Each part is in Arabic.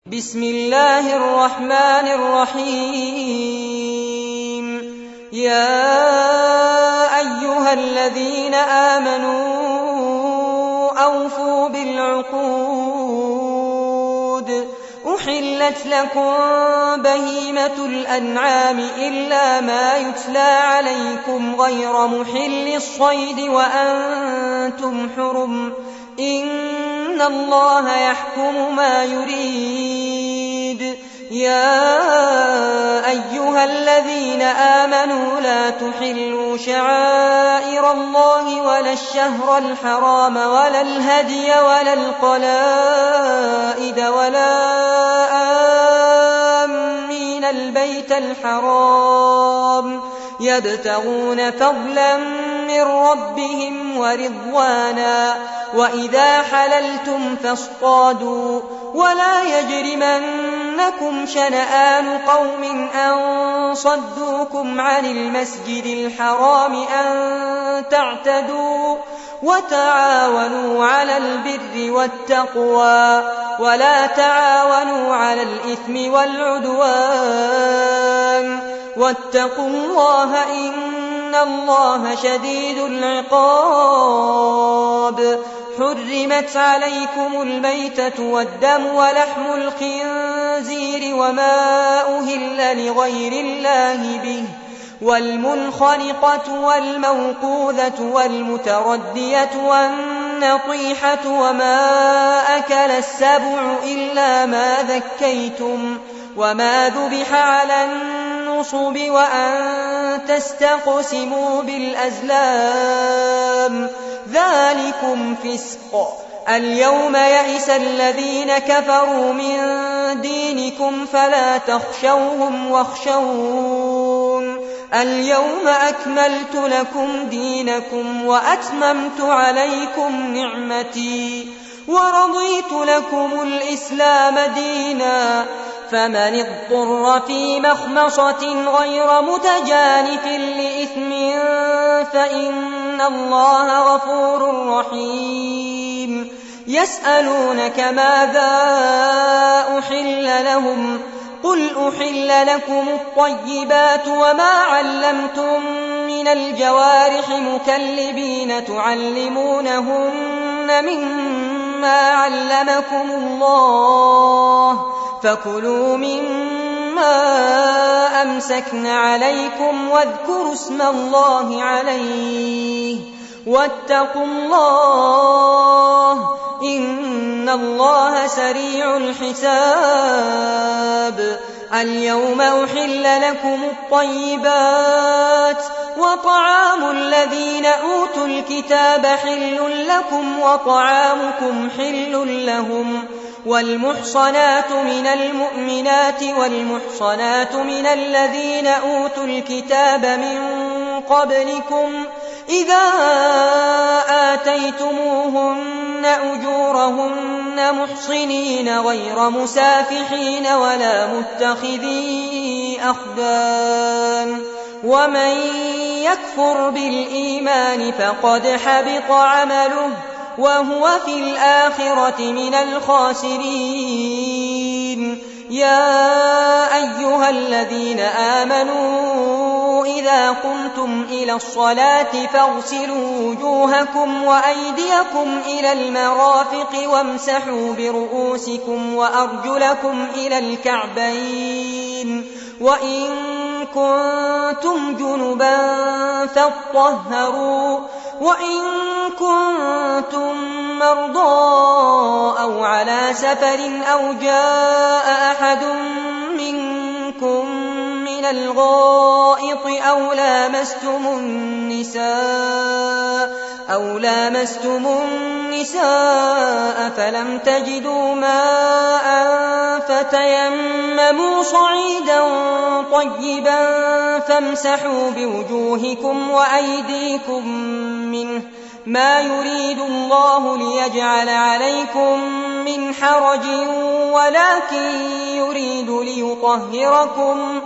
بسم الله الرحمن الرحيم. يا أيها الذين آمنوا أوفوا بالعقود. أحلت لكم بهيمة الأنعام إلا ما يتلى عليكم غير محل الصيد وأنتم حرم، إن الله يحكم ما يريد. يا أيها الذين آمنوا لا تحلوا شعائر الله ولا الشهر الحرام ولا الهدي ولا القلائد ولا آمين البيت الحرام يبتغون فضلا من ربهم ورضوانا، وإذا حللتم فاصطادوا، ولا يجرمنكم شنآن قوم أن صدوكم عن المسجد الحرام أن تعتدوا، وتعاونوا على البر والتقوى ولا تعاونوا على الإثم والعدوان، واتقوا الله إن الله شديد العقاب. حرمت عليكم الميتة والدم ولحم الخنزير وما أهل لغير الله به، والمنخنقة والموقوذة والمتردية والنطيحة وما أكل السبع إلا ما ذكيتم، وما ذبح على النصب، وأن تستقسموا بالأزلام، ذلكم فسق. اليوم يئس الذين كفروا من دينكم فلا تخشوهم واخشون. اليوم أكملت لكم دينكم وأتممت عليكم نعمتي ورضيت لكم الإسلام دينا، فمن اضطر في مخمصة غير متجانف لإثم فإن الله غفور رحيم. يسألونك ماذا أحل لهم، قل أحل لكم الطيبات وما علمتم من الجوارح مكلبين تعلمونهن مما علمكم الله، فكلوا مما أمسكن عليكم واذكروا اسم الله عليه، واتقوا الله إن الله سريع الحساب. اليوم أحل لكم الطيبات، وطعام الذين أوتوا الكتاب حل لكم وطعامكم حل لهم، والمحصنات من المؤمنات والمحصنات من الذين أوتوا الكتاب من قبلكم إذا آتيتموهن أجورهن محصنين غير مسافحين ولا متخذي أخدان، ومن يكفر بالإيمان فقد حبط عمله وهو في الآخرة من الخاسرين. يا أيها الذين آمنوا إذا قمتم إلى الصلاة فاغسلوا وجوهكم وأيديكم إلى المرافق وامسحوا برؤوسكم وأرجلكم إلى الكعبين، وإن كنتم جنبا فاطهروا، وإن كنتم مرضى أو على سفر أو جاء أحد منكم من الغائط أو لامستم النساء فلم تجدوا ماء فتيمموا صعيدا طيبا فامسحوا بوجوهكم وأيديكم منه، ما يريد الله ليجعل عليكم من حرج ولكن يريد ليطهركم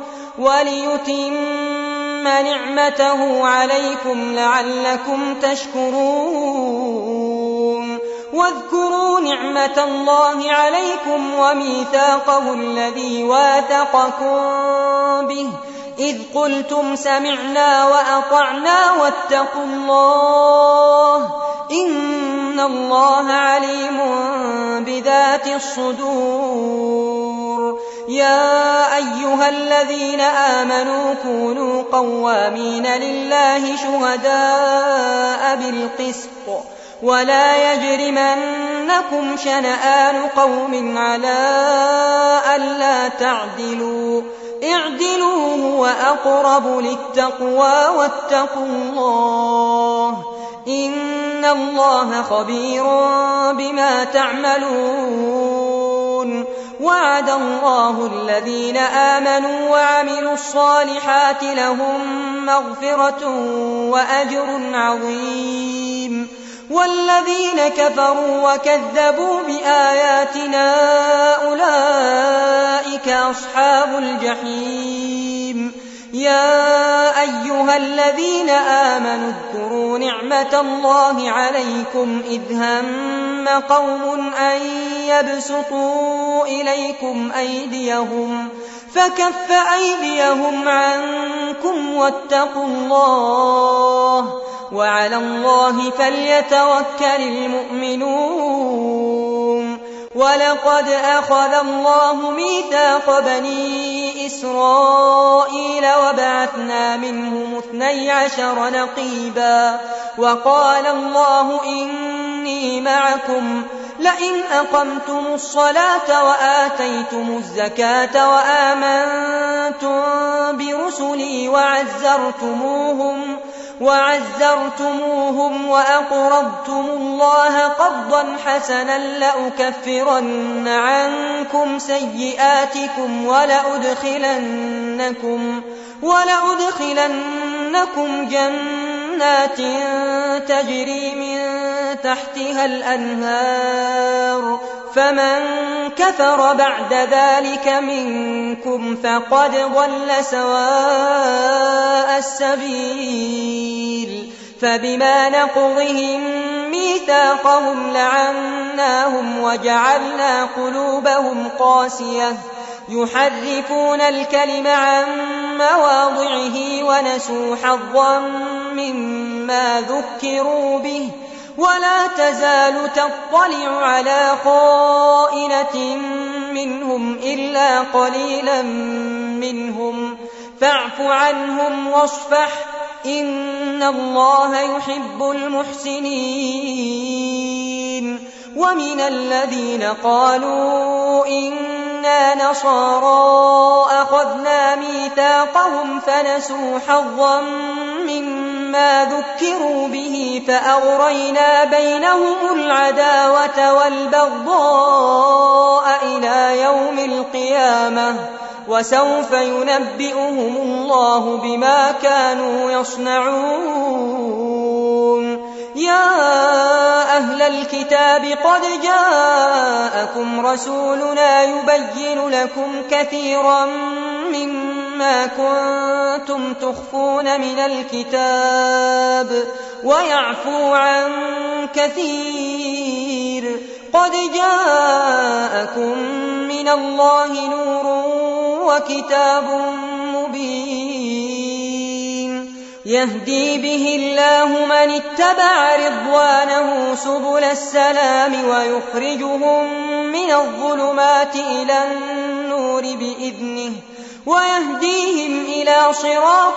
وليتم نعمته عليكم لعلكم تشكرون. واذكروا نعمة الله عليكم وميثاقه الذي واثقكم به إذ قلتم سمعنا وأطعنا واتقوا الله إن الله عليم بذات الصدور. يا أيها الذين آمنوا كونوا قوامين لله شهداء بالقسط ولا يجرمنكم شنآن قوم على ألا تعدلوا اعدلوا هو أقرب للتقوى واتقوا الله إن الله خبير بما تعملون. وعد الله الذين آمنوا وعملوا الصالحات لهم مغفرة وأجر عظيم والذين كفروا وكذبوا بآياتنا أولئك أصحاب الجحيم. يا أيها الذين آمنوا اذكروا نعمة الله عليكم إذ هم قوم أن يبسطوا إليكم أيديهم فكف أيديهم عنكم واتقوا الله وعلى الله فليتوكل المؤمنون. ولقد أخذ الله ميثاق بني إسرائيل وبعثنا منهم 12 نقيبا وقال الله إني معكم لئن أقمتم الصلاة وآتيتم الزكاة وآمنتم برسلي وعزرتموهم وأقرضتم الله قرضا حسنا لأكفرن عنكم سيئاتكم ولأدخلنكم جنات تجري من تحتها الأنهار فمن كفر بعد ذلك منكم فقد ضل سواء السبيل. فبما نقضهم ميثاقهم لعناهم وجعلنا قلوبهم قاسية يحرفون الكلم عن مواضعه ونسوا حظا مما ذكروا به ولا تزال تطلع على خائنة منهم إلا قليلا منهم فاعف عنهم واصفح إن الله يحب المحسنين. ومن الذين قالوا إنا نصارى أخذنا ميثاقهم فنسوا حظا مما ذكروا به فأغرينا بينهم العداوة والبغضاء إلى يوم القيامة وسوف ينبئهم الله بما كانوا يصنعون. يا أهل الكتاب قد جاءكم رسولنا يبين لكم كثيرا مما كنتم تخفون من الكتاب ويعفو عن كثير قد جاءكم من الله نور وكتاب مبين يهدي به الله من اتبع رضوانه سبل السلام ويخرجهم من الظلمات إلى النور بإذنه ويهديهم إلى صراط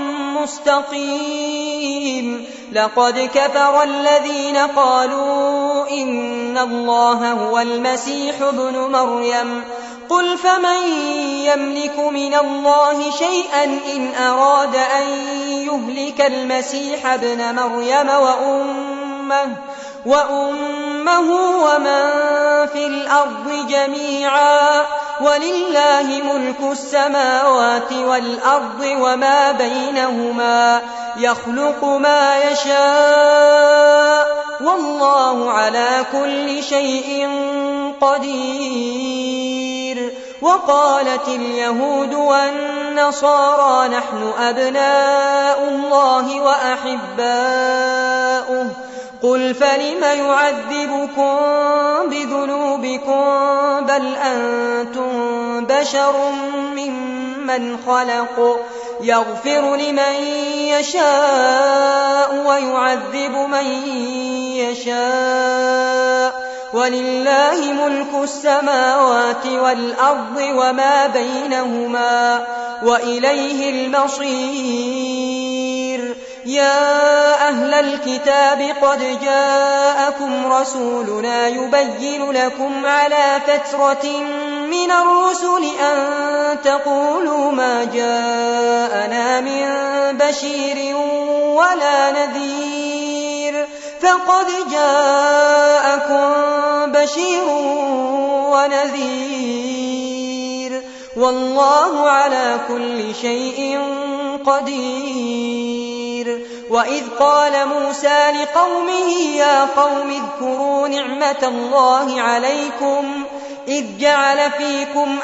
مستقيم. لقد كفر الذين قالوا إن الله هو المسيح ابن مريم قل فمن يملك من الله شيئا إن أراد أن يهلك المسيح ابن مريم وأمه ومن في الأرض جميعا ولله ملك السماوات والأرض وما بينهما يخلق ما يشاء والله على كل شيء قدير. وقالت اليهود والنصارى نحن أبناء الله وأحباؤه قل فلم يعذبكم بذنوبكم بل أنتم بشر ممن خلق يغفر لمن يشاء ويعذب من يشاء ولله ملك السماوات والأرض وما بينهما وإليه المصير يا أهل الكتاب قد جاءكم رسولنا يبين لكم على فترة من الرسل أن تقولوا ما جاءنا من بشير ولا نذير فقد جاءكم بشير ونذير والله على كل شيء قدير وإذ قال موسى لقومه يا قوم اذكروا نعمة الله عليكم إذ جعل فيكم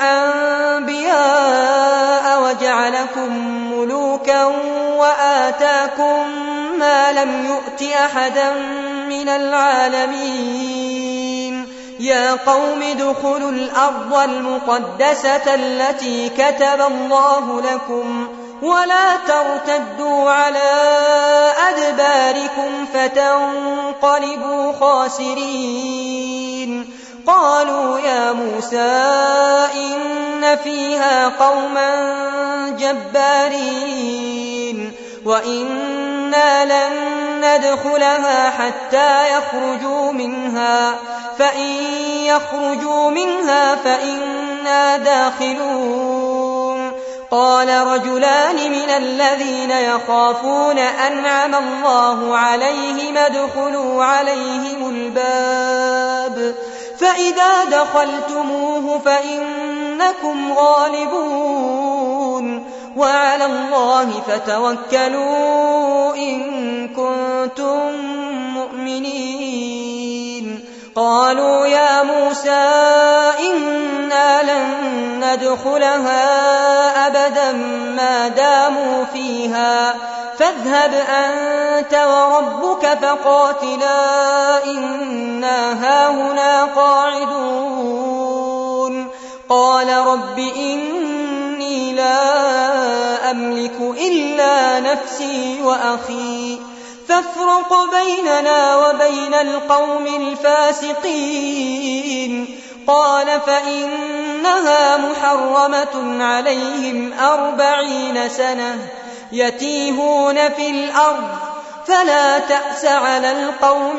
أنبياء وجعلكم ملوكا وآتاكم ما لم يؤت أحدا من العالمين يا قوم ادخلوا الأرض المقدسة التي كتب الله لكم ولا ترتدوا على أدباركم فتنقلبوا خاسرين قالوا يا موسى إن فيها قوما جبارين وإنا لن ندخلها حتى يخرجوا منها فإن يخرجوا منها فإنا داخلون قال رجلان من الذين يخافون أنعم الله عليهم ادخلوا عليهم الباب فإذا دخلتموه فإنكم غالبون وعلى الله فتوكلوا إن كنتم مؤمنين قالوا يا موسى إنا لن ندخلها أبدا ما داموا فيها فاذهب أنت وربك فقاتلا إنا هاهنا قاعدون قال رب إني لا أملك إلا نفسي وأخي فافرق بيننا وبين القوم الفاسقين قال فإنها محرمة عليهم 40 سنة يتيهون في الأرض فلا تأس على القوم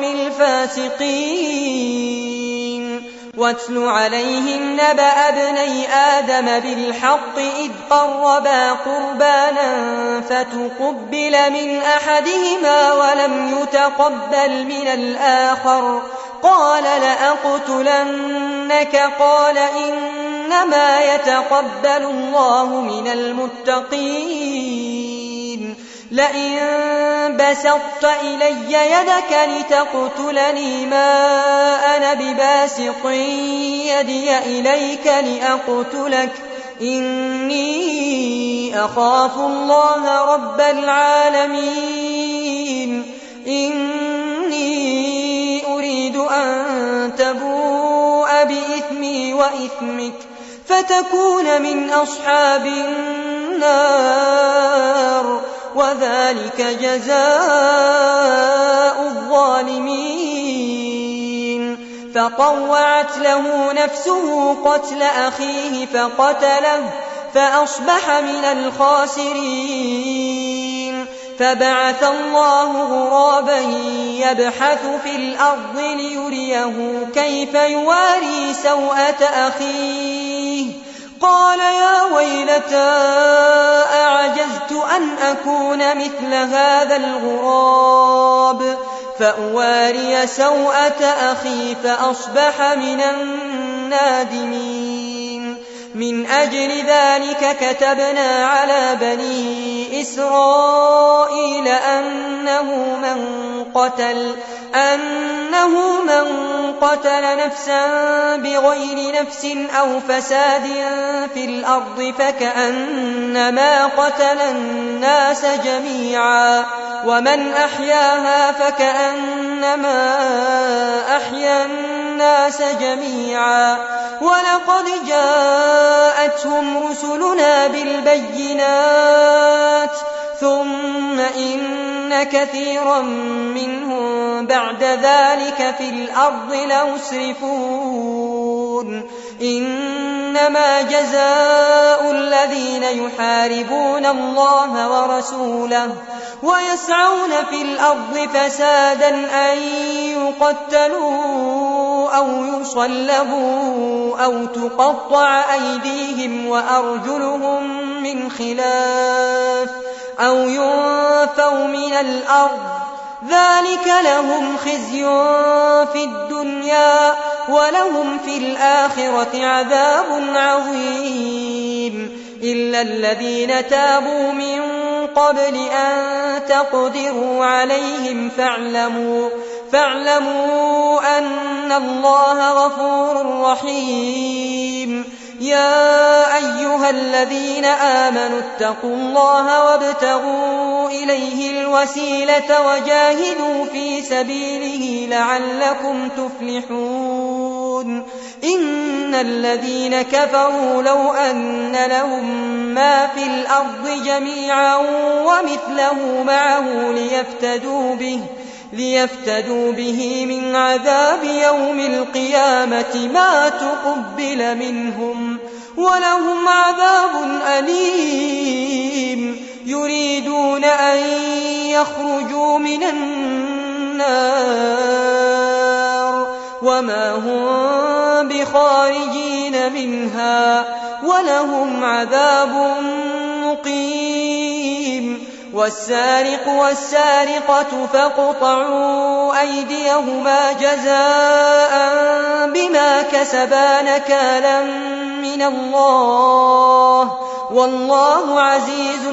الفاسقين واتل عليهم نبأ ابني آدم بالحق إذ قربا قربانا فتقبل من أحدهما ولم يتقبل من الآخر قال لأقتلنك قال إنما يتقبل الله من المتقين لئن بسطت إلي يدك لتقتلني ما أنا بباسط يدي إليك لأقتلك إني أخاف الله رب العالمين إني أريد أن تبوء بإثمي وإثمك فتكون من أصحاب النار وذلك جزاء الظالمين فطوعت له نفسه قتل أخيه فقتله فأصبح من الخاسرين فبعث الله غرابا يبحث في الأرض ليريه كيف يواري سوءة أخيه قال يا ويلتى أعجزت أن أكون مثل هذا الغراب فأواري سوءة أخي فأصبح من النادمين من أجل ذلك كتبنا على بني إسرائيل أنه من قتل نفسا بغير نفس أو فساد في الأرض فكأنما قتل الناس جميعا ومن أحياها فكأنما أحيا الناس جميعا ولقد جاءتهم رسلنا بالبينات ثم إن كثيرا منهم بعد ذلك في الأرض لمسرفون إنما جزاء الذين يحاربون الله ورسوله ويسعون في الأرض فسادا أن يقتلوا أو يصلبوا أو تقطع أيديهم وأرجلهم من خلاف أو ينفوا من الأرض ذلك لهم خزي في الدنيا ولهم في الآخرة عذاب عظيم إلا الذين تابوا من قبل أن تقدروا عليهم فاعلموا أن الله غفور رحيم يا أيها الذين آمنوا اتقوا الله وابتغوا إليه الوسيلة وجاهدوا في سبيله لعلكم تفلحون إن الذين كفروا لو أن لهم ما في الأرض جميعا ومثله معه ليفتدوا به من عذاب يوم القيامة ما تقبل منهم ولهم عذاب أليم يريدون أن يخرجوا من النار وما هم بخارجين منها ولهم عذاب مقيم والسارق والسارقة فاقطعوا أيديهما جزاء بما كسبا نكالا من الله والله عزيز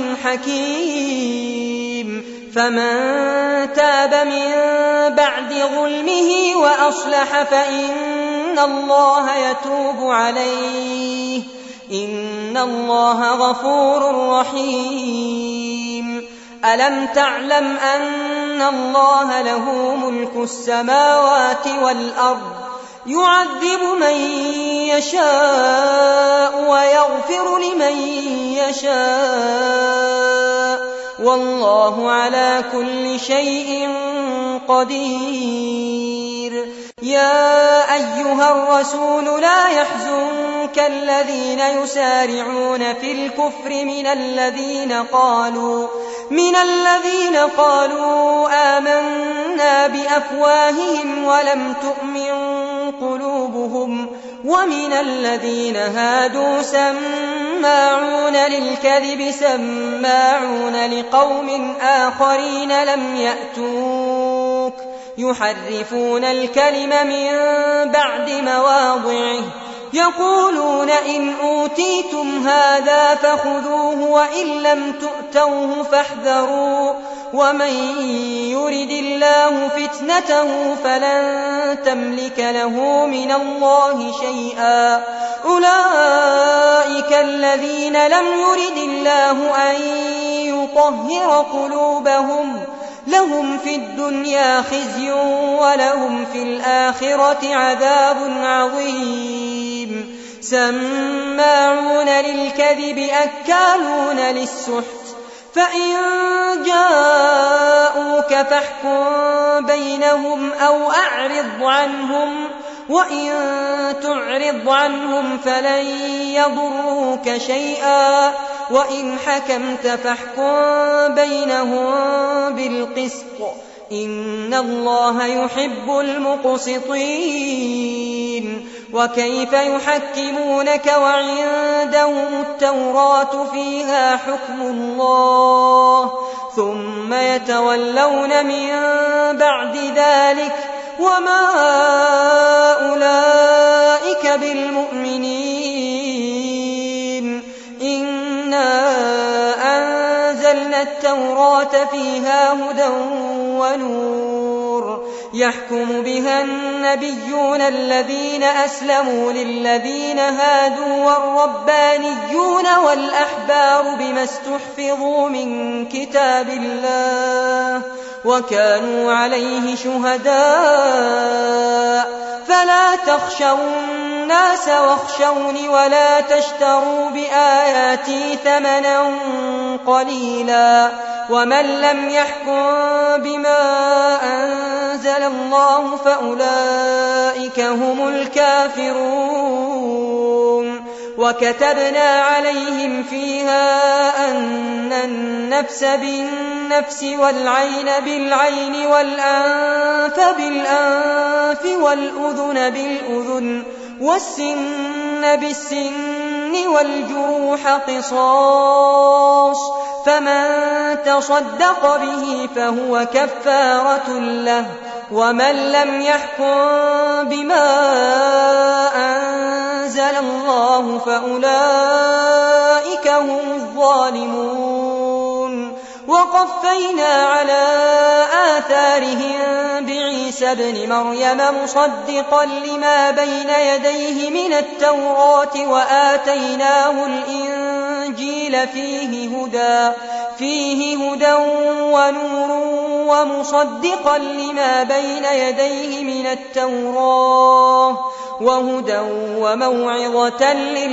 حكيم فمن تاب من بعد ظلمه وأصلح فإن الله يتوب عليه إن الله غفور رحيم ألم تعلم أن الله له ملك السماوات والأرض يعذب من يشاء ويغفر لمن يشاء والله على كل شيء قدير يا أيها الرسول لا يحزنك الذين يسارعون في الكفر من الذين قالوا آمنا بأفواههم ولم تؤمن قلوبهم ومن الذين هادوا سماعون للكذب سماعون لقوم آخرين لم يأتوك يحرفون الكلم من بعد مواضعه يقولون إن أوتيتم هذا فخذوه وإن لم تؤتوه فاحذروا ومن يرد الله فتنته فلن تملك له من الله شيئا أولئك الذين لم يرد الله أن يطهر قلوبهم لهم في الدنيا خزي ولهم في الآخرة عذاب عظيم سماعون للكذب أكالون للسحت فإن جاءوك فاحكم بينهم أو أعرض عنهم وإن تعرض عنهم فلن يضروك شيئا وإن حكمت فاحكم بينهم بالقسط إن الله يحب المقسطين وكيف يحكمونك وعندهم التوراة فيها حكم الله ثم يتولون من بعد ذلك وما أولئك بالمؤمنين إنا أنزلنا التوراة فيها هدى ونور يحكم بها النبيون الذين أسلموا للذين هادوا والربانيون والأحبار بما استحفظوا من كتاب الله وكانوا عليه شهداء فلا تخشوا الناس واخشوني ولا تشتروا بآياتي ثمنا قليلا ومن لم يحكم بما أنزل الله فأولئك هم الكافرون وكتبنا عليهم فيها أن النفس بالنفس والعين بالعين والأنف بالأنف والأذن بالأذن والسن بالسن والجروح قصاص فمن تصدق به فهو كفارة له ومن لم يحكم بما أنزل الله فأولئك هم الظالمون وقفينا على آثارهم بعيسى ابن مريم مصدقا لما بين يديه من التوراة وآتيناه الإنجيل فيه هدى ونور ومصدقا لما بين يديه من التوراة وهدى وموعظة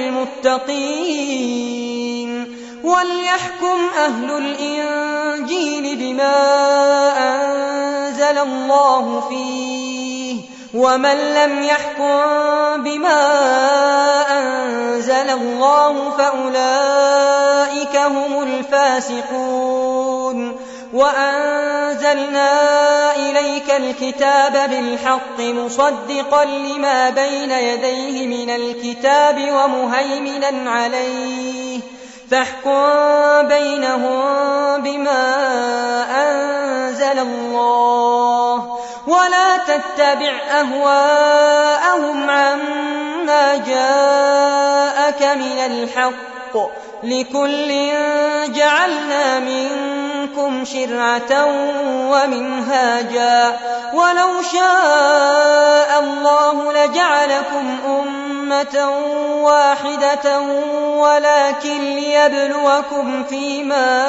للمتقين وليحكم أهل الإنجيل بما أنزل الله فيه ومن لم يحكم بما أنزل الله فأولئك هم الفاسقون وأنزلنا إليك الكتاب بالحق مصدقا لما بين يديه من الكتاب ومهيمنا عليه فاحكم بينهم بما أنزل الله ولا تتبع أهواءهم عما جاءك من الحق لكل جعلنا منكم شرعة ومنهاجا ولو شاء الله لجعلكم أمة واحدة ولكن ليبلوكم فيما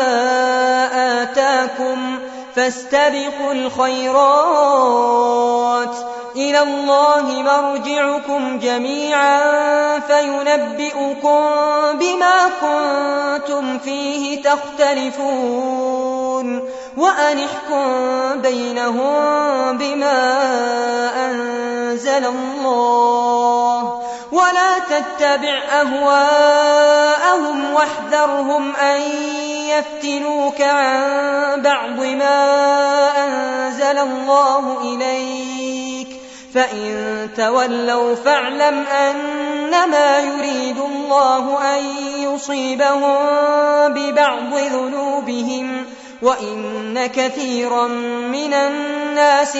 آتاكم فاستبقوا الخيرات إلى الله مرجعكم جميعا فينبئكم بما كنتم فيه تختلفون وأن احكم بينهم بما أنزل الله ولا تتبع أهواءهم واحذرهم أن يفتنوك عن بعض ما أنزل الله إليك فإن تولوا فاعلم أنما يريد الله أن يصيبهم ببعض ذنوبهم وإن كثيرا من الناس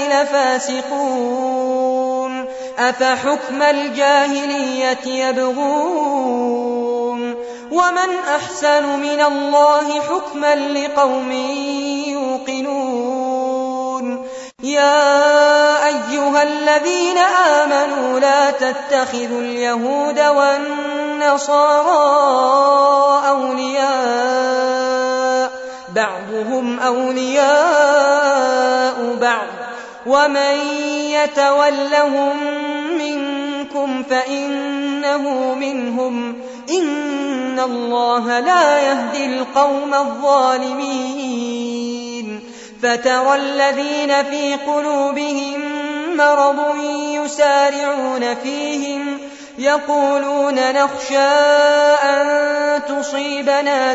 لفاسقون أفحكم الجاهلية يبغون ومن أحسن من الله حكما لقوم يوقنون يا أيها الذين آمنوا لا تتخذوا اليهود والنصارى أولياء بعضهم أولياء بعض ومن يتولهم منكم فإنه منهم إن الله لا يهدي القوم الظالمين فترى الذين في قلوبهم مرض يسارعون فيهم يقولون نخشى أن تصيبنا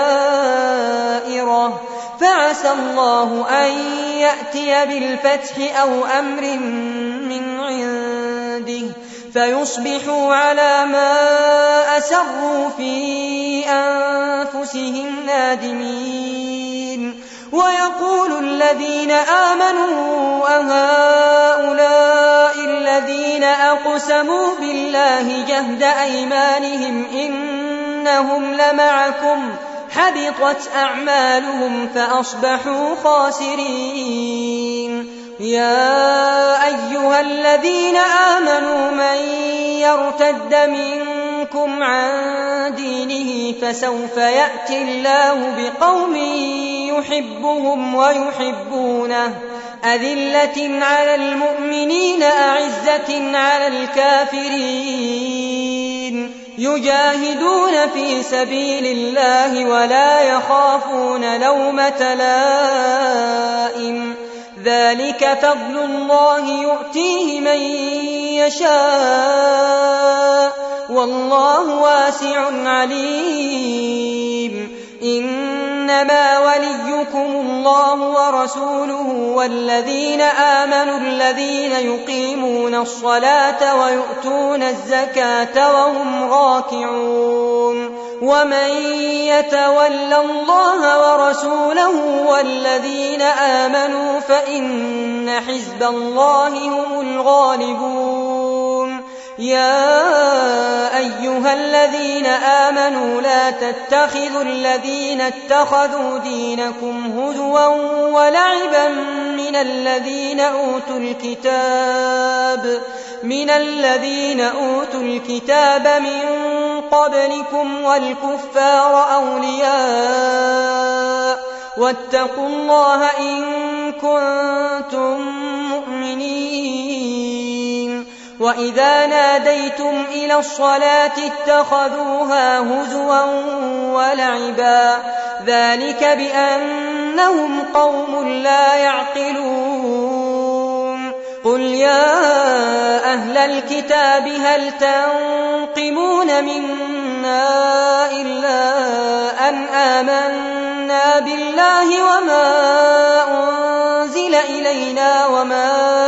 دائرة فعسى الله أن يأتي بالفتح أو أمر من عنده فيصبحوا على ما أسروا في أنفسهم نادمين ويقول الذين آمنوا أهؤلاء الذين أقسموا بالله جهد أيمانهم إنهم لمعكم حبطت أعمالهم فأصبحوا خاسرين يا أيها الذين آمنوا من يرتد منكم عن دينه فسوف يأتي الله بقوم يحبهم ويحبونه أذلة على المؤمنين أعزة على الكافرين يجاهدون في سبيل الله ولا يخافون لومة لائم ذلك فضل الله يؤتيه من يشاء والله واسع عليم إنما وليكم الله ورسوله والذين آمنوا الذين يقيمون الصلاة ويؤتون الزكاة وهم راكعون ومن يتول الله ورسوله والذين آمنوا فإن حزب الله هم الغالبون يا أيها الذين آمنوا لا تتخذوا الذين اتخذوا دينكم هزوا ولعبا من الذين أوتوا الكتاب من قبلكم والكفار أولياء واتقوا الله إن كنتم مؤمنين وإذا ناديتم إلى الصلاة اتخذوها هزوا ولعبا ذلك بأنهم قوم لا يعقلون قل يا أهل الكتاب هل تنقمون منا إلا أن آمنا بالله وما أنزل إلينا وما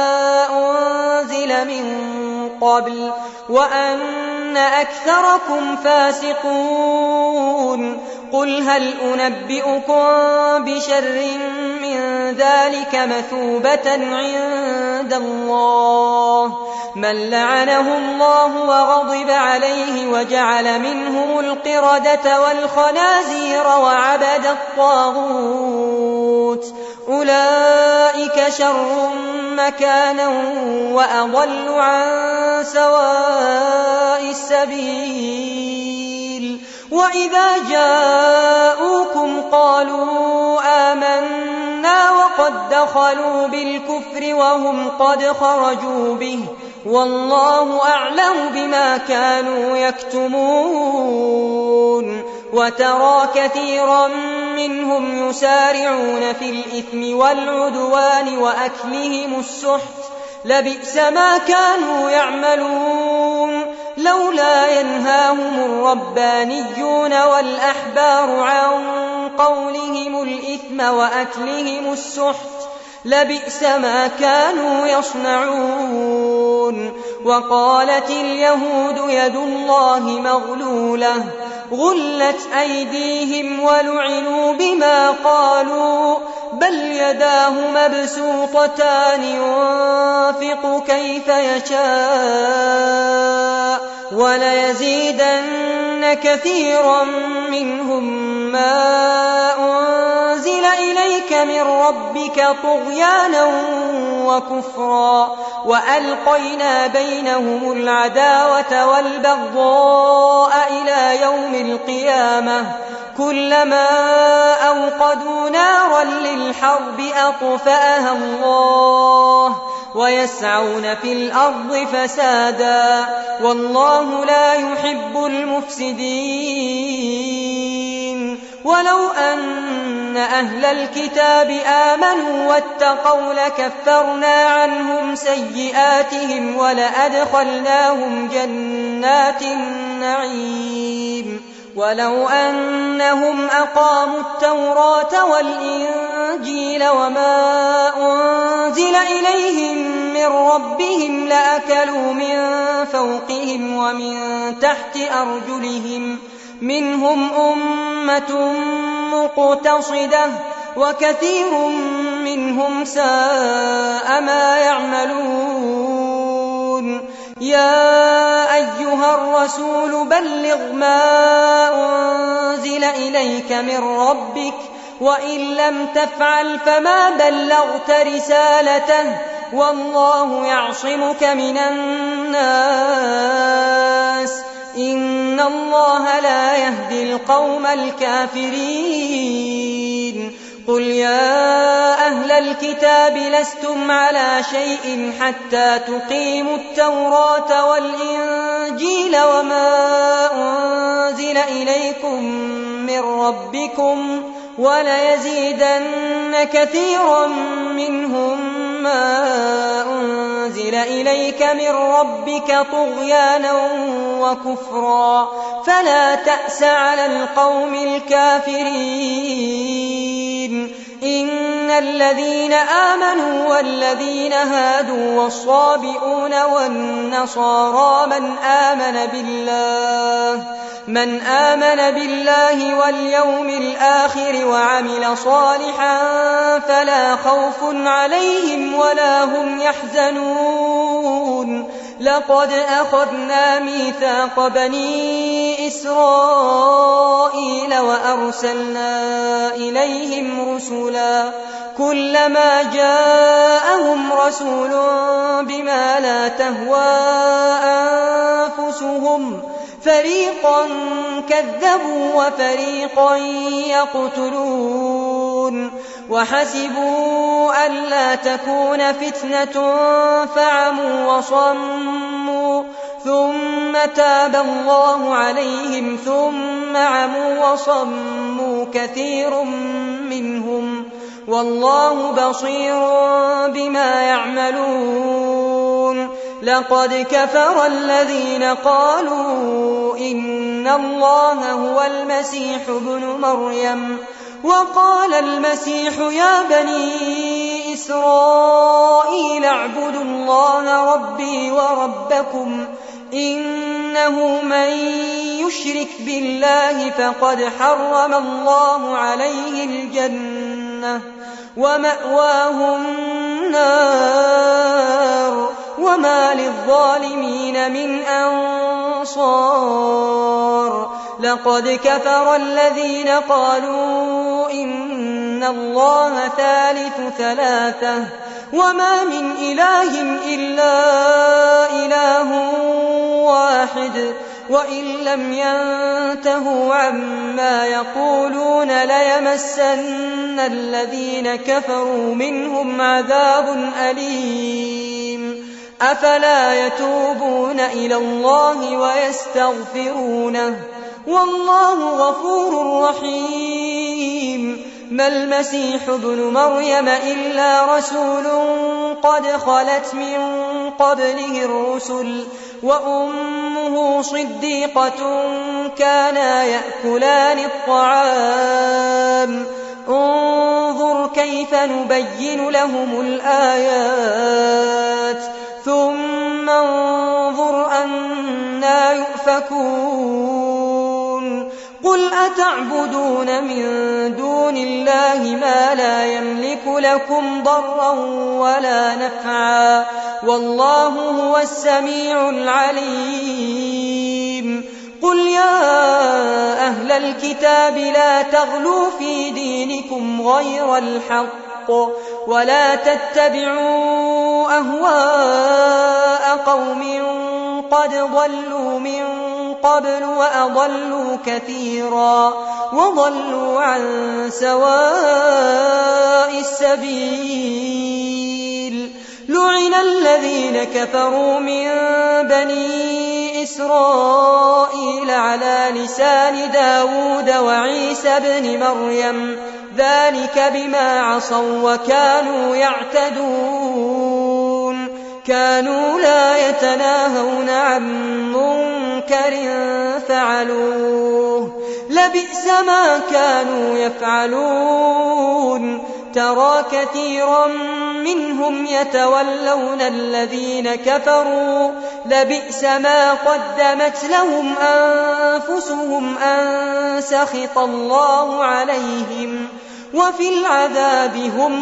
أنزل من قبل وأن أكثركم فاسقون قل هل أنبئكم بشر من ذلك مثوبة عند الله من لعنه الله وغضب عليه وجعل منهم القردة والخنازير وعبد الطاغوت أولئك شر مكانا وأضل عن سواء السبيل وإذا جاءوكم قالوا آمنا وقد دخلوا بالكفر وهم قد خرجوا به والله أعلم بما كانوا يكتمون وترى كثيرا منهم يسارعون في الإثم والعدوان وأكلهم السحت لبئس ما كانوا يعملون لولا ينهاهم الربانيون والأحبار عن قولهم الإثم وأكلهم السحت لبئس ما كانوا يصنعون وقالت اليهود يد الله مغلولة غلت أيديهم ولعنوا بما قالوا بل يداه مبسوطتان ينفق كيف يشاء وليزيدن كثيرا منهم ما أنزل إليك من ربك طغيانا وكفرا وألقينا بينهم العداوة والبغضاء إلى يوم القيامة كلما أوقدوا نارا للحرب أطفأها الله ويسعون في الأرض فسادا والله لا يحب المفسدين ولو أن أهل الكتاب آمنوا واتقوا لكفرنا عنهم سيئاتهم ولأدخلناهم جنات النعيم ولو أنهم أقاموا التوراة والإنجيل وما أنزل إليهم من ربهم لأكلوا من فوقهم ومن تحت أرجلهم منهم أمة مقتصدة وكثير منهم ساء ما يعملون يا أيها الرسول بلغ ما أنزل إليك من ربك وإن لم تفعل فما بلغت رسالته والله يعصمك من الناس إن الله لا يهدي القوم الكافرين قل يا أهل الكتاب لستم على شيء حتى تقيموا التوراة والإنجيل وما أنزل إليكم من ربكم وليزيدن كثيرا منهم ما أنزل إليك من ربك طغيانا وكفرا فلا تأس على القوم الكافرين إن الذين آمنوا والذين هادوا والصابئون والنصارى من آمن بالله واليوم الآخر وعمل صالحا فلا خوف عليهم ولا هم يحزنون لقد أخذنا ميثاق بني إسرائيل وأرسلنا إليهم رسلا كلما جاءهم رسول بما لا تهوى أنفسهم فريقا كذبوا وفريقا يقتلون وحسبوا ألا تكون فتنة فعموا وصموا ثم تاب الله عليهم ثم عموا وصموا كثير منهم والله بصير بما يعملون لقد كفر الذين قالوا إن الله هو المسيح ابن مريم وقال المسيح يا بني إسرائيل اعبدوا الله ربي وربكم إنه من يشرك بالله فقد حرم الله عليه الجنة ومأواه النار وما للظالمين من أنصار لقد كفر الذين قالوا إن الله ثالث ثلاثة وما من إله إلا إله واحد وإن لم ينتهوا عما يقولون ليمسن الذين كفروا منهم عذاب أليم أفلا يتوبون إلى الله ويستغفرونه والله غفور رحيم ما المسيح ابن مريم إلا رسول قد خلت من قبله الرسل وأمه صديقة كانا يأكلان الطعام انظر كيف نبين لهم الآيات ثم انظر أنا يؤفكون قل أتعبدون من دون الله ما لا يملك لكم ضرا ولا نفعا والله هو السميع العليم قل يا أهل الكتاب لا تغلوا في دينكم غير الحق ولا تتبعوا أهواء قوم قد ضلوا من قبل وأضلوا كثيرا وضلوا عن سواء السبيل لعن الذين كفروا من بني إسرائيل على لسان داود وعيسى بن مريم ذلك بما عصوا وكانوا يعتدون كانوا لا يتناهون عن منكر فعلوه لبئس ما كانوا يفعلون ترى كثيرا منهم يتولون الذين كفروا لبئس ما قدمت لهم أنفسهم أن سخط الله عليهم وفي العذاب هم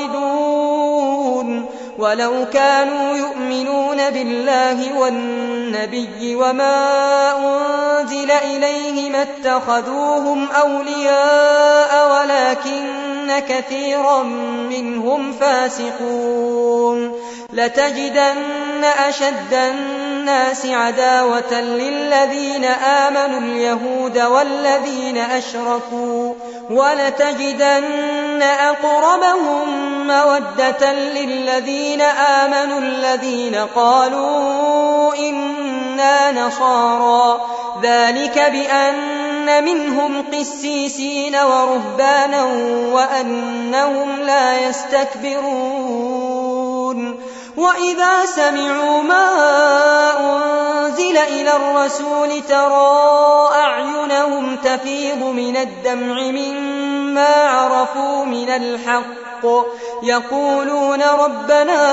خالدون ولو كانوا يؤمنون بالله والنبي النبي وما أنزل إليه ما اتخذوهم أولياء ولكن كثيرا منهم فاسقون لتجدن أشد الناس عداوة للذين آمنوا اليهود والذين أشركوا ولتجدن أقربهم مودة للذين آمنوا الذين قالوا إنا نصارى ذلك بأن منهم قسيسين ورهبانا وأنهم لا يستكبرون وإذا سمعوا ما أنزل إلى الرسول ترى أعينهم تفيض من الدمع مما عرفوا من الحق يقولون ربنا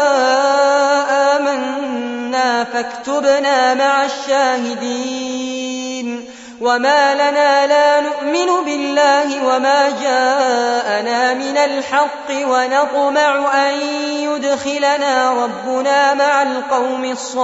آمنا فاكتبنا مع الشاهدين وما لنا لا نؤمن بالله وما جاءنا من الحق ونطمع أن يدخلنا ربنا مع القوم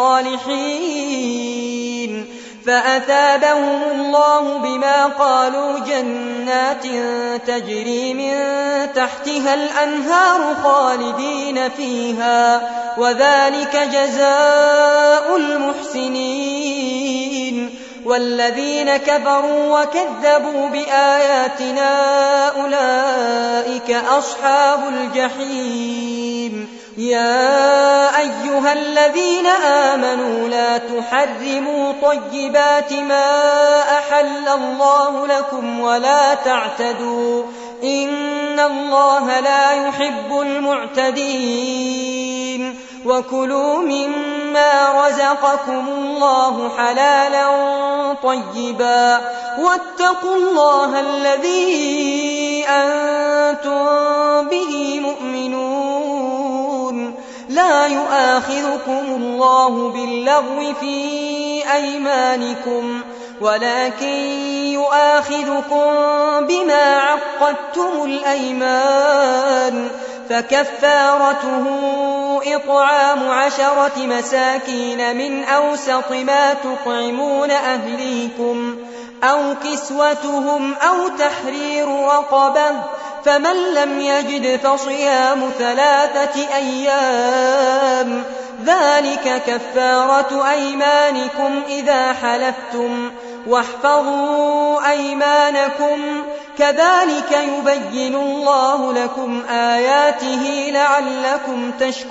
الصالحين فأثابهم الله بما قالوا جنات تجري من تحتها الأنهار خالدين فيها وذلك جزاء المحسنين والذين كفروا وكذبوا بآياتنا أولئك أصحاب الجحيم يا أيها الذين آمنوا لا تحرموا طيبات ما أحل الله لكم ولا تعتدوا إن الله لا يحب المعتدين وكلوا مما رزقكم الله حلالا طيبا واتقوا الله الذي أنتم به مؤمنون لا يؤاخذكم الله باللغو في أيمانكم ولكن يؤاخذكم بما عقدتم الأيمان فكفارته إطعام 10 مساكين من أوسط ما تطعمون أهليكم أو كسوتهم أو تحرير رقبة فمن لم يجد فصيام 3 أيام ذلك كفارة أيمانكم إذا حلفتم واحفظوا أيمانكم كذلك يبين الله لكم آياته لعلكم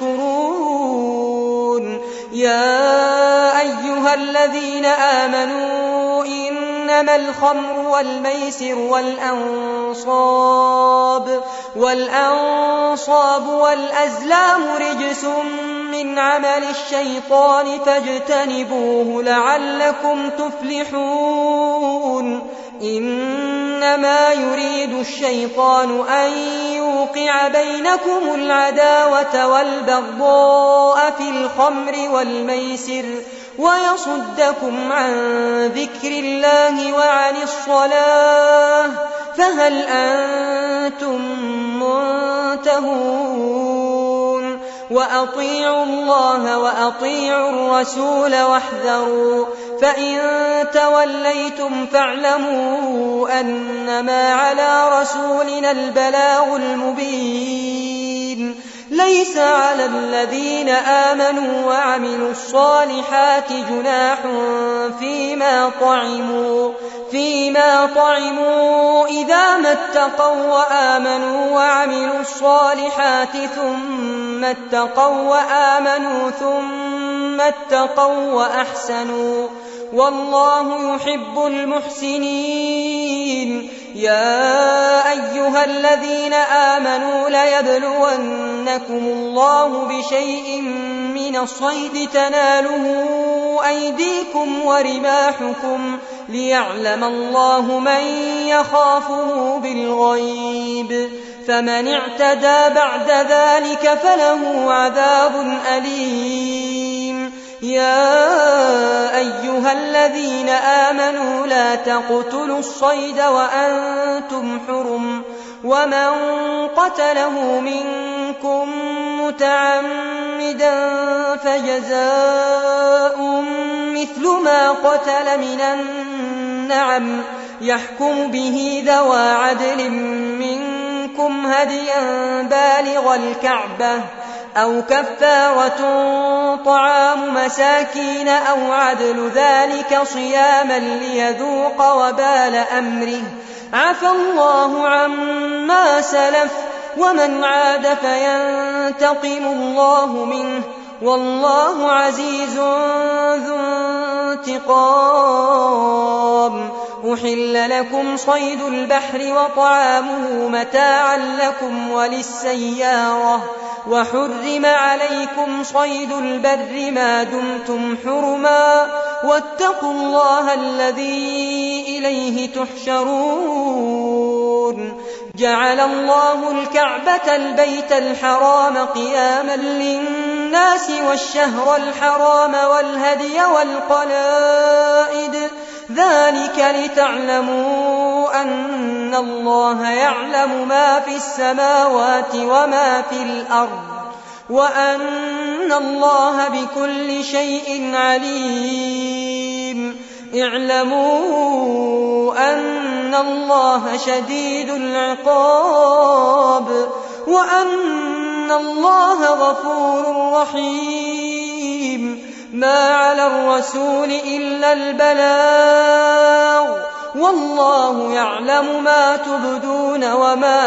تشكرون يا أيها الذين آمنوا إنما الخمر والميسر والأنصاب والأزلام رجس من عمل الشيطان فاجتنبوه لعلكم تفلحون إنما يريد الشيطان أن يوقع بينكم العداوة والبغضاء في الخمر والميسر ويصدكم عن ذكر الله وعن الصلاة فهل أنتم منتهون وأطيعوا الله وأطيعوا الرسول واحذروا فإن توليتم فاعلموا أنما على رسولنا البلاغ المبين ليس على الذين آمنوا وعملوا الصالحات جناح فيما طعموا إذا ما اتقوا وآمنوا وعملوا الصالحات ثم اتقوا وآمنوا ثم اتقوا وأحسنوا والله يحب المحسنين يا أيها الذين آمنوا ليبلونكم الله بشيء من الصيد تناله أيديكم ورماحكم ليعلم الله من يخافه بالغيب فمن اعتدى بعد ذلك فله عذاب أليم يا أيها الذين آمنوا لا تقتلوا الصيد وأنتم حرم ومن قتله منكم متعمدا فجزاء مثل ما قتل من النعم يحكم به ذوى عدل منكم هديا بالغ الكعبة أو كفارة طعام مساكين أو عدل ذلك صياما ليذوق وبال أمره عفى الله عما سلف ومن عاد فينتقم الله منه والله عزيز ذو انتقام. أحل لكم صيد البحر وطعامه متاعا لكم وللسيارة وحرم عليكم صيد البر ما دمتم حرما واتقوا الله الذي إليه تحشرون. جعل الله الكعبة البيت الحرام قياما للناس والشهر الحرام والهدي والقلائد ذلك لتعلموا أن الله يعلم ما في السماوات وما في الأرض وأن الله بكل شيء عليم. اعلموا أن الله شديد العقاب وأن الله غفور رحيم. ما على الرسول إلا البلاغ والله يعلم ما تبدون وما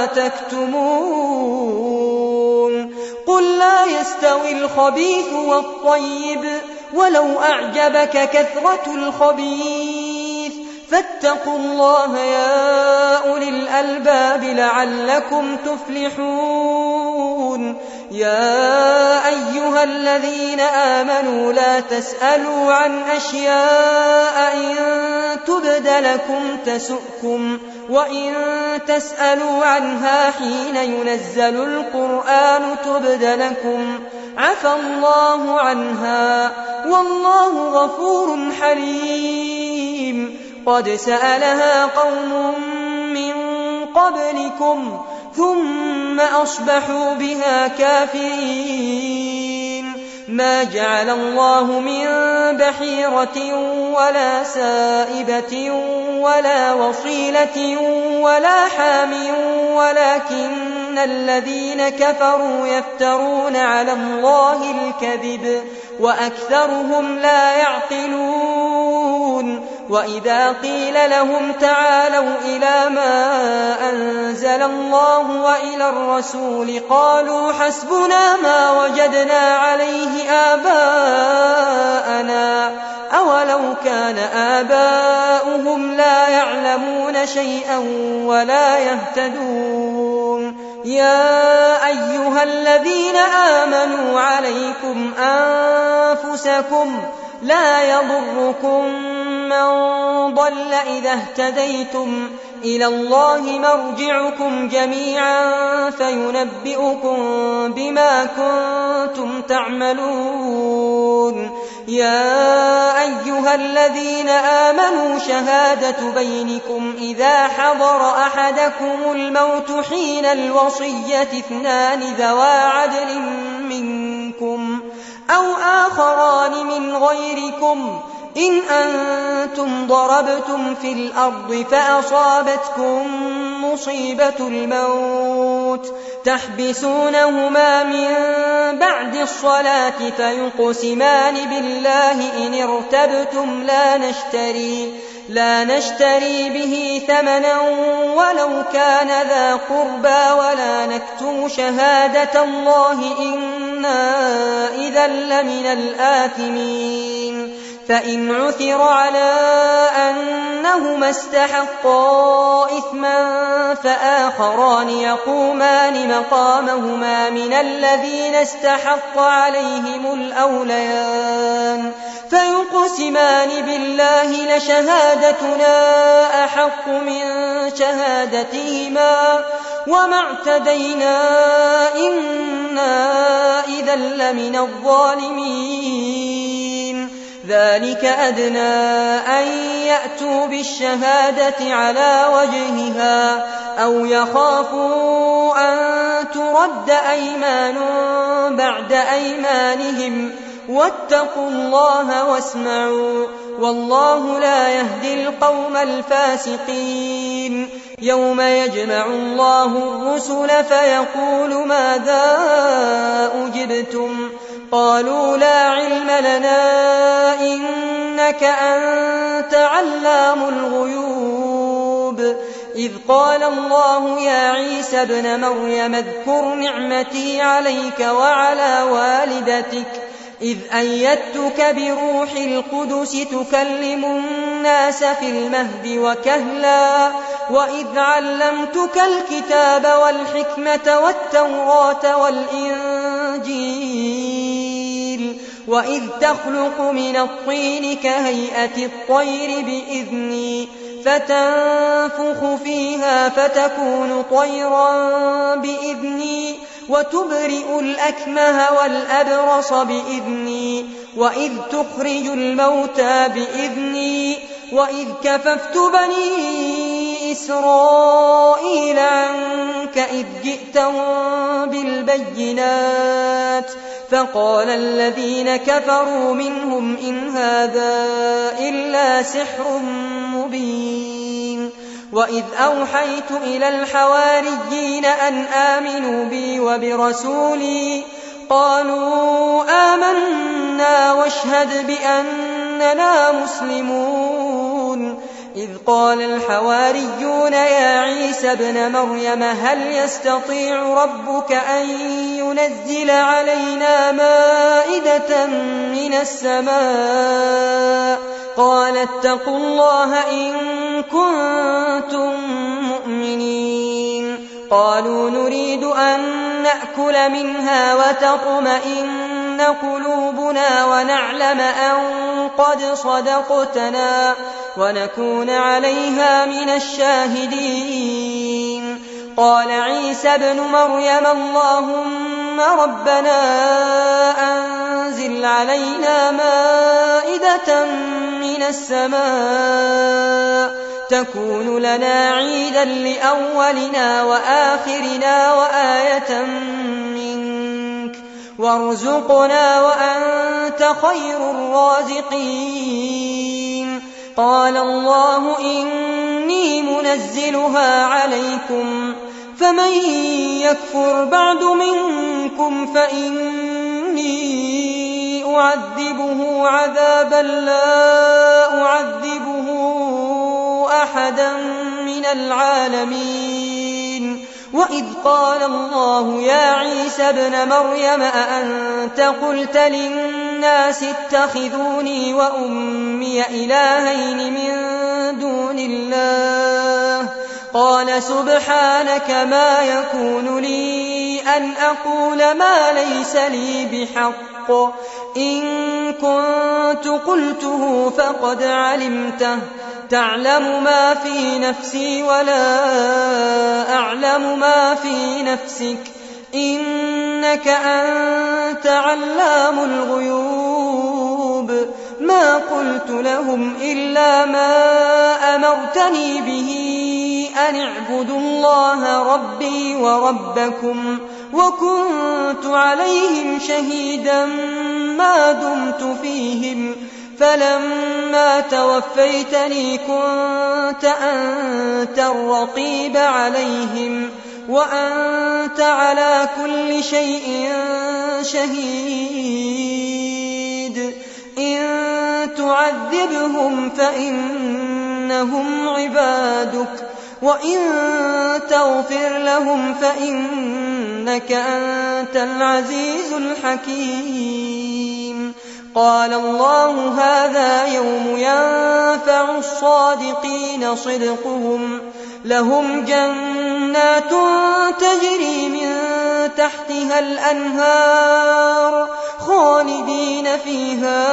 تكتمون. قل لا يستوي الخبيث والطيب ولو أعجبك كثرة الخبيث فاتقوا الله يا أولي الألباب لعلكم تفلحون. يا أيها الذين آمنوا لا تسألوا عن أشياء إن تبد لكم تسؤكم وإن تسألوا عنها حين ينزل القرآن تبد لكم عفى الله عنها والله غفور حليم. قد سألها قوم من قبلكم ثم أصبحوا بها كافرين. ما جعل الله من بحيرة ولا سائبة ولا وصيلة ولا حام ولكن الذين كفروا يفترون على الله الكذب وأكثرهم لا يعقلون. وإذا قيل لهم تعالوا إلى ما أنزل الله وإلى الرسول قالوا حسبنا ما وجدنا عليه آباءنا أولو كان آباؤهم لا يعلمون شيئا ولا يهتدون. يا أيها الذين آمنوا عليكم أنفسكم لا يضركم من ضل إذا اهتديتم إلى الله مرجعكم جميعا فينبئكم بما كنتم تعملون. يا أيها الذين آمنوا شهادة بينكم إذا حضر أحدكم الموت حين الوصية اثنان ذوى عدل منكم أو آخران من غيركم إن أنتم ضربتم في الأرض فأصابتكم مصيبة الموت تحبسونهما من بعد الصلاة فيقسمان بالله إن ارتبتم لا نشتري به ثمنا ولو كان ذا قربى ولا نكتم شهادة الله إنا إذا لمن الآثمين. فإن عثر على أنهما استحقا إثما فآخران يقومان مقامهما من الذين استحق عليهم الأوليان فيقسمان بالله لشهادتنا أحق من شهادتهما وما اعتدينا إنا إذا لمن الظالمين. ذلك أدنى أن يأتوا بالشهادة على وجهها أو يخافوا أن ترد أيمان بعد أيمانهم واتقوا الله واسمعوا والله لا يهدي القوم الفاسقين يوم يجمع الله الرسل فيقول ماذا أجبتم قالوا لا علم لنا إنك أنت علام الغيوب إذ قال الله يا عيسى ابن مريم اذكر نعمتي عليك وعلى والدتك إذ أيدتك بروح القدس تكلم الناس في المهد وكهلا وإذ علمتك الكتاب والحكمة والتوراة والإنجيل وإذ تخلق من الطين كهيئة الطير بإذني فتنفخ فيها فتكون طيرا بإذني وتبرئ الأكمه والأبرص بإذني وإذ تخرج الموتى بإذني وإذ كففت بني إسرائيل عنك إذ جئتهم بالبينات فقال الذين كفروا منهم إن هذا إلا سحر مبين وإذ أوحيت إلى الحواريين أن آمنوا بي وبرسولي قالوا آمنا واشهد بأننا مسلمون إذ قال الحواريون يا عيسى ابن مريم هل يستطيع ربك أن ينزل علينا مائدة من السماء قال اتقوا الله إن كنتم مؤمنين قالوا نريد أن نأكل منها وتطمئن قلوبنا ونعلم أن قد صدقتنا ونكون عليها من الشاهدين قال عيسى ابن مريم اللهم ربنا أنزل علينا مائدة من السماء تكون لنا عيدا لأولنا وآخرنا وآية منك وارزقنا وأنت خير الرازقين قال الله إني منزلها عليكم فمن يكفر بعد منكم فإني أعذبه عذابا لا أعذبه أحدا من العالمين وإذ قال الله يا عيسى ابن مريم أأنت قلت للناس اتخذوني وأمي إلهين من دون الله قال سبحانك ما يكون لي أن أقول ما ليس لي بحق إن كنت قلته فقد علمته تعلم ما في نفسي ولا أعلم ما في نفسك إنك أنت علام الغيوب ما قلت لهم إلا ما أمرتني به أن اعبدوا الله ربي وربكم وكنت عليهم شهيدا ما دمت فيهم فلما توفيتني كنت أنت الرقيب عليهم وأنت على كل شيء شهيد إن تعذبهم فإنهم عبادك وإن تغفر لهم فإنك أنت العزيز الحكيم قال الله هذا يوم ينفع الصادقين صدقهم لهم جنات تجري من تحتها الأنهار خالدين فيها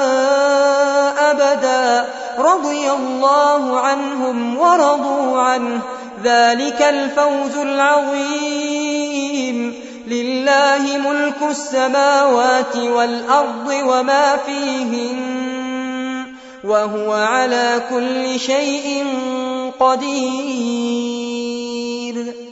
أبدا رضي الله عنهم ورضوا عنه ذلك الفوز العظيم لله ملك السماوات والأرض وما فيهن وهو على كل شيء قدير.